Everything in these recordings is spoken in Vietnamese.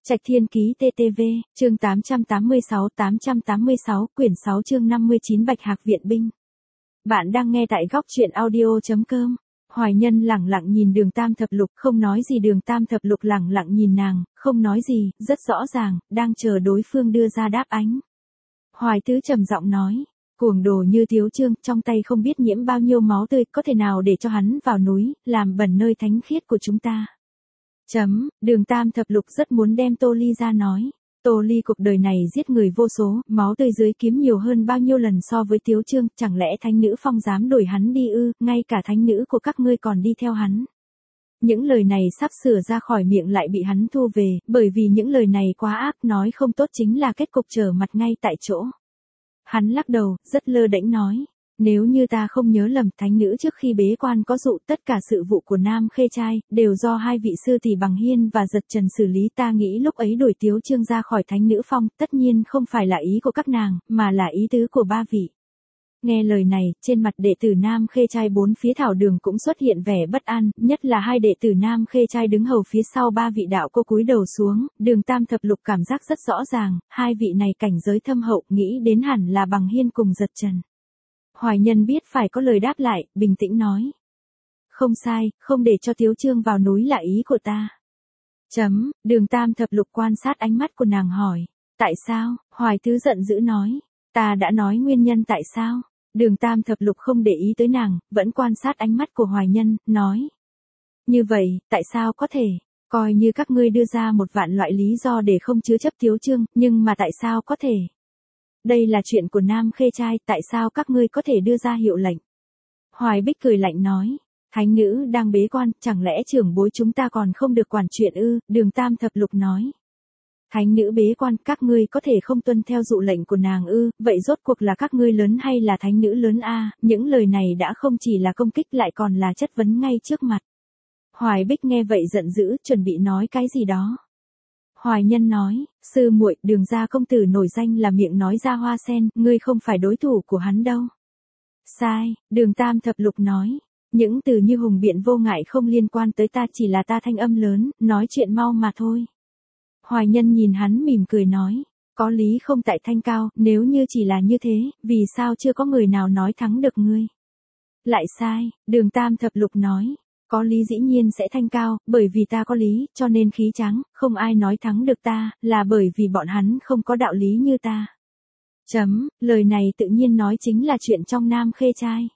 Trạch Thiên Ký TTV, chương 886, quyển 6 chương 59 Bạch Hạc Viện Binh. Bạn đang nghe tại góc truyện audio.com. Hoài Nhân lẳng lặng nhìn Đường Tam Thập Lục, không nói gì. Đường Tam Thập Lục lẳng lặng nhìn nàng, không nói gì, rất rõ ràng, đang chờ đối phương đưa ra đáp án. Hoài Tứ trầm giọng nói, cuồng đồ như Tiếu Trương, trong tay không biết nhiễm bao nhiêu máu tươi, có thể nào để cho hắn vào núi, làm bẩn nơi thánh khiết của chúng ta. Đường Tam Thập Lục rất muốn đem Tô Ly ra nói. Tô Ly cuộc đời này giết người vô số, máu tươi dưới kiếm nhiều hơn bao nhiêu lần so với Tiếu Trương, chẳng lẽ thánh nữ phong dám đuổi hắn đi ư, ngay cả thánh nữ của các ngươi còn đi theo hắn. Những lời này sắp sửa ra khỏi miệng lại bị hắn thu về, bởi vì những lời này quá ác, nói không tốt chính là kết cục trở mặt ngay tại chỗ. Hắn lắc đầu, rất lơ đễnh nói. Nếu như ta không nhớ lầm, thánh nữ trước khi bế quan có dụ tất cả sự vụ của Nam Khê Trai, đều do hai vị sư tỷ Bằng Hiên và Giật Trần xử lý. Ta nghĩ lúc ấy đuổi Tiếu Trương ra khỏi thánh nữ phong, tất nhiên không phải là ý của các nàng, mà là ý tứ của ba vị. Nghe lời này, trên mặt đệ tử Nam Khê Trai bốn phía thảo đường cũng xuất hiện vẻ bất an, nhất là hai đệ tử Nam Khê Trai đứng hầu phía sau ba vị đạo cô cúi đầu xuống. Đường Tam Thập Lục cảm giác rất rõ ràng, hai vị này cảnh giới thâm hậu, nghĩ đến hẳn là Bằng Hiên cùng Giật Trần. Hoài Nhân biết phải có lời đáp lại, bình tĩnh nói. Không sai, không để cho Tiếu Trương vào núi là ý của ta. Đường Tam Thập Lục quan sát ánh mắt của nàng hỏi. Tại sao? Hoài Tứ giận dữ nói. Ta đã nói nguyên nhân tại sao? Đường Tam Thập Lục không để ý tới nàng, vẫn quan sát ánh mắt của Hoài Nhân, nói. Như vậy, tại sao có thể? Coi như các ngươi đưa ra một vạn loại lý do để không chứa chấp Tiếu Trương, nhưng mà tại sao có thể? Đây là chuyện của Nam Khê Trai, tại sao các ngươi có thể đưa ra hiệu lệnh? Hoài Bích cười lạnh nói, thánh nữ đang bế quan, chẳng lẽ trưởng bối chúng ta còn không được quản chuyện ư? Đường Tam Thập Lục nói. Thánh nữ bế quan, các ngươi có thể không tuân theo dụ lệnh của nàng ư? Vậy rốt cuộc là các ngươi lớn hay là thánh nữ lớn a? Những lời này đã không chỉ là công kích lại còn là chất vấn ngay trước mặt. Hoài Bích nghe vậy giận dữ, chuẩn bị nói cái gì đó. Hoài Nhân nói, sư muội, Đường gia công tử nổi danh là miệng nói ra hoa sen, ngươi không phải đối thủ của hắn đâu. Sai, Đường Tam Thập Lục nói, những từ như hùng biện vô ngại không liên quan tới ta, chỉ là ta thanh âm lớn, nói chuyện mau mà thôi. Hoài Nhân nhìn hắn mỉm cười nói, có lý không tại thanh cao, nếu như chỉ là như thế, vì sao chưa có người nào nói thắng được ngươi? Lại sai, Đường Tam Thập Lục nói. Có lý dĩ nhiên sẽ thanh cao, bởi vì ta có lý, cho nên khí trắng, không ai nói thắng được ta, là bởi vì bọn hắn không có đạo lý như ta. Lời này tự nhiên nói chính là chuyện trong Nam Khê Trai.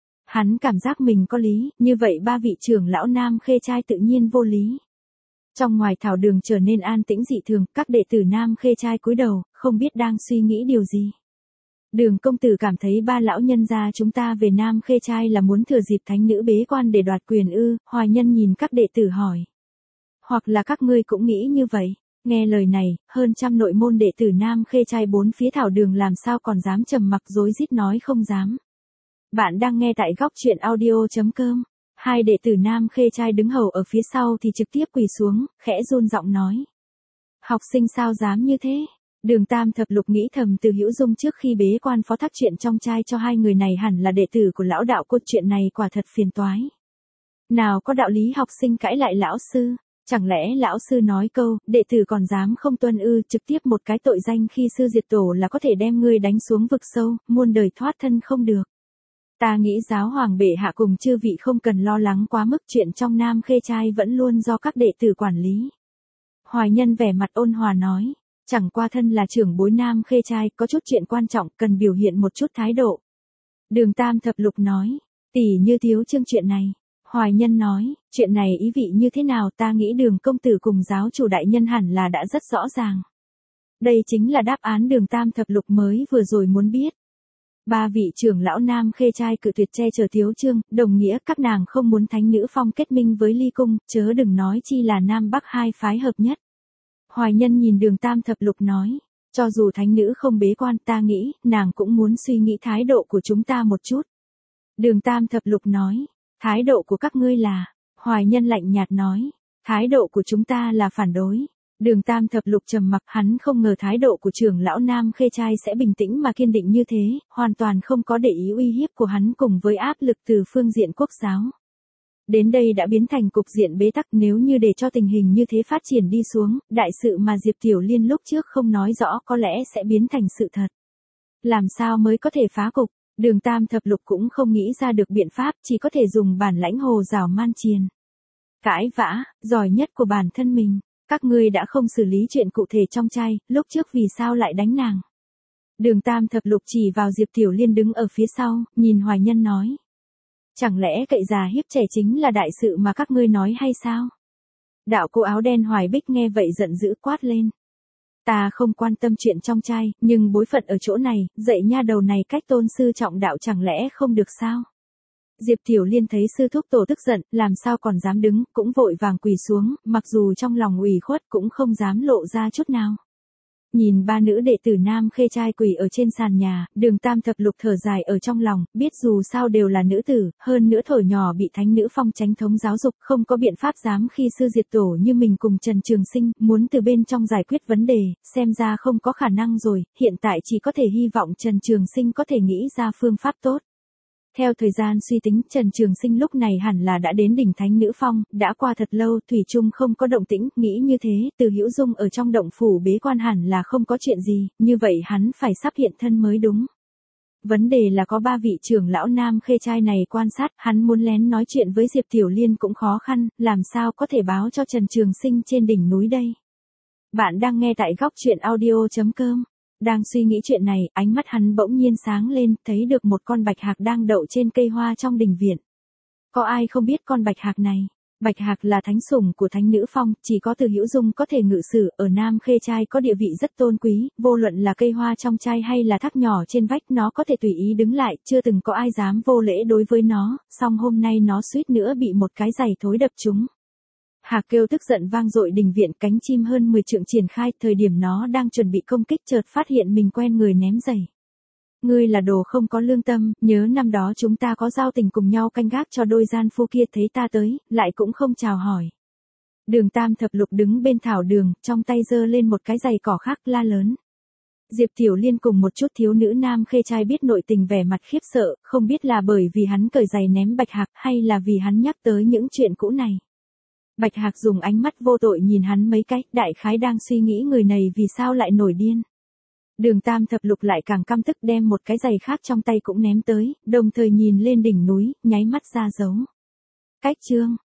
Hắn cảm giác mình có lý, như vậy ba vị trưởng lão Nam Khê Trai tự nhiên vô lý. Trong ngoài thảo đường trở nên an tĩnh dị thường, các đệ tử Nam Khê Trai cúi đầu, không biết đang suy nghĩ điều gì. Đường công tử cảm thấy ba lão nhân gia chúng ta về Nam Khê Trai là muốn thừa dịp thánh nữ bế quan để đoạt quyền ư? Hoài Nhân nhìn các đệ tử hỏi. Hoặc là các ngươi cũng nghĩ như vậy? Nghe lời này, hơn trăm nội môn đệ tử Nam Khê Trai bốn phía thảo đường làm sao còn dám trầm mặc rối rít nói không dám. Bạn đang nghe tại góc truyện audio.com. Hai đệ tử Nam Khê Trai đứng hầu ở phía sau thì trực tiếp quỳ xuống, khẽ run giọng nói. Học sinh sao dám như thế? Đường Tam Thập Lục nghĩ thầm, Từ Hữu Dung trước khi bế quan phó thác chuyện trong trai cho hai người này hẳn là đệ tử của lão đạo cô, chuyện này quả thật phiền toái. Nào có đạo lý học sinh cãi lại lão sư, chẳng lẽ lão sư nói câu, đệ tử còn dám không tuân ư? Trực tiếp một cái tội danh khi sư diệt tổ là có thể đem ngươi đánh xuống vực sâu, muôn đời thoát thân không được. Ta nghĩ giáo hoàng bệ hạ cùng chư vị không cần lo lắng quá mức, chuyện trong Nam Khê Trai vẫn luôn do các đệ tử quản lý. Hoài Nhân vẻ mặt ôn hòa nói. Chẳng qua thân là trưởng bối Nam Khê Trai, có chút chuyện quan trọng, cần biểu hiện một chút thái độ. Đường Tam Thập Lục nói, tỷ như Tiếu Trương chuyện này. Hoài Nhân nói, chuyện này ý vị như thế nào? Ta nghĩ Đường công tử cùng giáo chủ đại nhân hẳn là đã rất rõ ràng. Đây chính là đáp án Đường Tam Thập Lục mới vừa rồi muốn biết. Ba vị trưởng lão Nam Khê Trai cự tuyệt che chở Tiếu Trương, đồng nghĩa các nàng không muốn thánh nữ phong kết minh với Ly Cung, chớ đừng nói chi là Nam Bắc hai phái hợp nhất. Hoài Nhân nhìn Đường Tam Thập Lục nói, cho dù thánh nữ không bế quan, ta nghĩ, nàng cũng muốn suy nghĩ thái độ của chúng ta một chút. Đường Tam Thập Lục nói, thái độ của các ngươi là, Hoài Nhân lạnh nhạt nói, thái độ của chúng ta là phản đối. Đường Tam Thập Lục trầm mặc, hắn không ngờ thái độ của trưởng lão Nam Khê Trai sẽ bình tĩnh mà kiên định như thế, hoàn toàn không có để ý uy hiếp của hắn cùng với áp lực từ phương diện quốc giáo. Đến đây đã biến thành cục diện bế tắc, nếu như để cho tình hình như thế phát triển đi xuống, đại sự mà Diệp Tiểu Liên lúc trước không nói rõ có lẽ sẽ biến thành sự thật. Làm sao mới có thể phá cục, Đường Tam Thập Lục cũng không nghĩ ra được biện pháp, chỉ có thể dùng bản lãnh hồ rào man triền. Cãi vã, giỏi nhất của bản thân mình, các ngươi đã không xử lý chuyện cụ thể trong trai, lúc trước vì sao lại đánh nàng. Đường Tam Thập Lục chỉ vào Diệp Tiểu Liên đứng ở phía sau, nhìn Hoài Nhân nói. Chẳng lẽ cậy già hiếp trẻ chính là đại sự mà các ngươi nói hay sao? Đạo cô áo đen Hoài Bích nghe vậy giận dữ quát lên. Ta không quan tâm chuyện trong trai, nhưng bối phận ở chỗ này, dạy nha đầu này cách tôn sư trọng đạo chẳng lẽ không được sao? Diệp Tiểu Liên thấy sư thúc tổ tức giận, làm sao còn dám đứng, cũng vội vàng quỳ xuống, mặc dù trong lòng ủy khuất cũng không dám lộ ra chút nào. Nhìn ba nữ đệ tử Nam Khê trai quỳ ở trên sàn nhà, Đường Tam Thập Lục thở dài ở trong lòng, biết dù sao đều là nữ tử, hơn nữa thổi nhỏ bị thánh nữ phong chánh thống giáo dục, không có biện pháp dám khi sư diệt tổ như mình cùng Trần Trường Sinh, muốn từ bên trong giải quyết vấn đề, xem ra không có khả năng rồi, hiện tại chỉ có thể hy vọng Trần Trường Sinh có thể nghĩ ra phương pháp tốt. Theo thời gian suy tính, Trần Trường Sinh lúc này hẳn là đã đến đỉnh thánh nữ phong, đã qua thật lâu, thủy chung không có động tĩnh, nghĩ như thế, Từ Hữu Dung ở trong động phủ bế quan hẳn là không có chuyện gì, như vậy hắn phải sắp hiện thân mới đúng. Vấn đề là có ba vị trưởng lão Nam Khê trai này quan sát, hắn muốn lén nói chuyện với Diệp Tiểu Liên cũng khó khăn, làm sao có thể báo cho Trần Trường Sinh trên đỉnh núi đây. Bạn đang nghe tại góc truyện audio.com. Đang suy nghĩ chuyện này, ánh mắt hắn bỗng nhiên sáng lên, thấy được một con bạch hạc đang đậu trên cây hoa trong đình viện. Có ai không biết con bạch hạc này? Bạch hạc là thánh sủng của thánh nữ phong, chỉ có Từ Hữu Dung có thể ngự sử, ở Nam Khê trai có địa vị rất tôn quý, vô luận là cây hoa trong trai hay là thác nhỏ trên vách nó có thể tùy ý đứng lại, chưa từng có ai dám vô lễ đối với nó, song hôm nay nó suýt nữa bị một cái giày thối đập trúng. Hạc kêu tức giận vang dội đình viện, cánh chim hơn 10 trượng triển khai, thời điểm nó đang chuẩn bị công kích chợt phát hiện mình quen người ném giày. Ngươi là đồ không có lương tâm, nhớ năm đó chúng ta có giao tình cùng nhau canh gác cho đôi gian phu kia, thấy ta tới, lại cũng không chào hỏi. Đường Tam Thập Lục đứng bên thảo đường, trong tay giơ lên một cái giày cỏ khác, la lớn. Diệp Tiểu Liên cùng một chút thiếu nữ Nam Khê trai biết nội tình vẻ mặt khiếp sợ, không biết là bởi vì hắn cởi giày ném bạch hạc hay là vì hắn nhắc tới những chuyện cũ này. Bạch hạc dùng ánh mắt vô tội nhìn hắn mấy cái, đại khái đang suy nghĩ người này vì sao lại nổi điên. Đường Tam Thập Lục lại càng căm tức, đem một cái giày khác trong tay cũng ném tới, đồng thời nhìn lên đỉnh núi, nháy mắt ra dấu. Cách chương.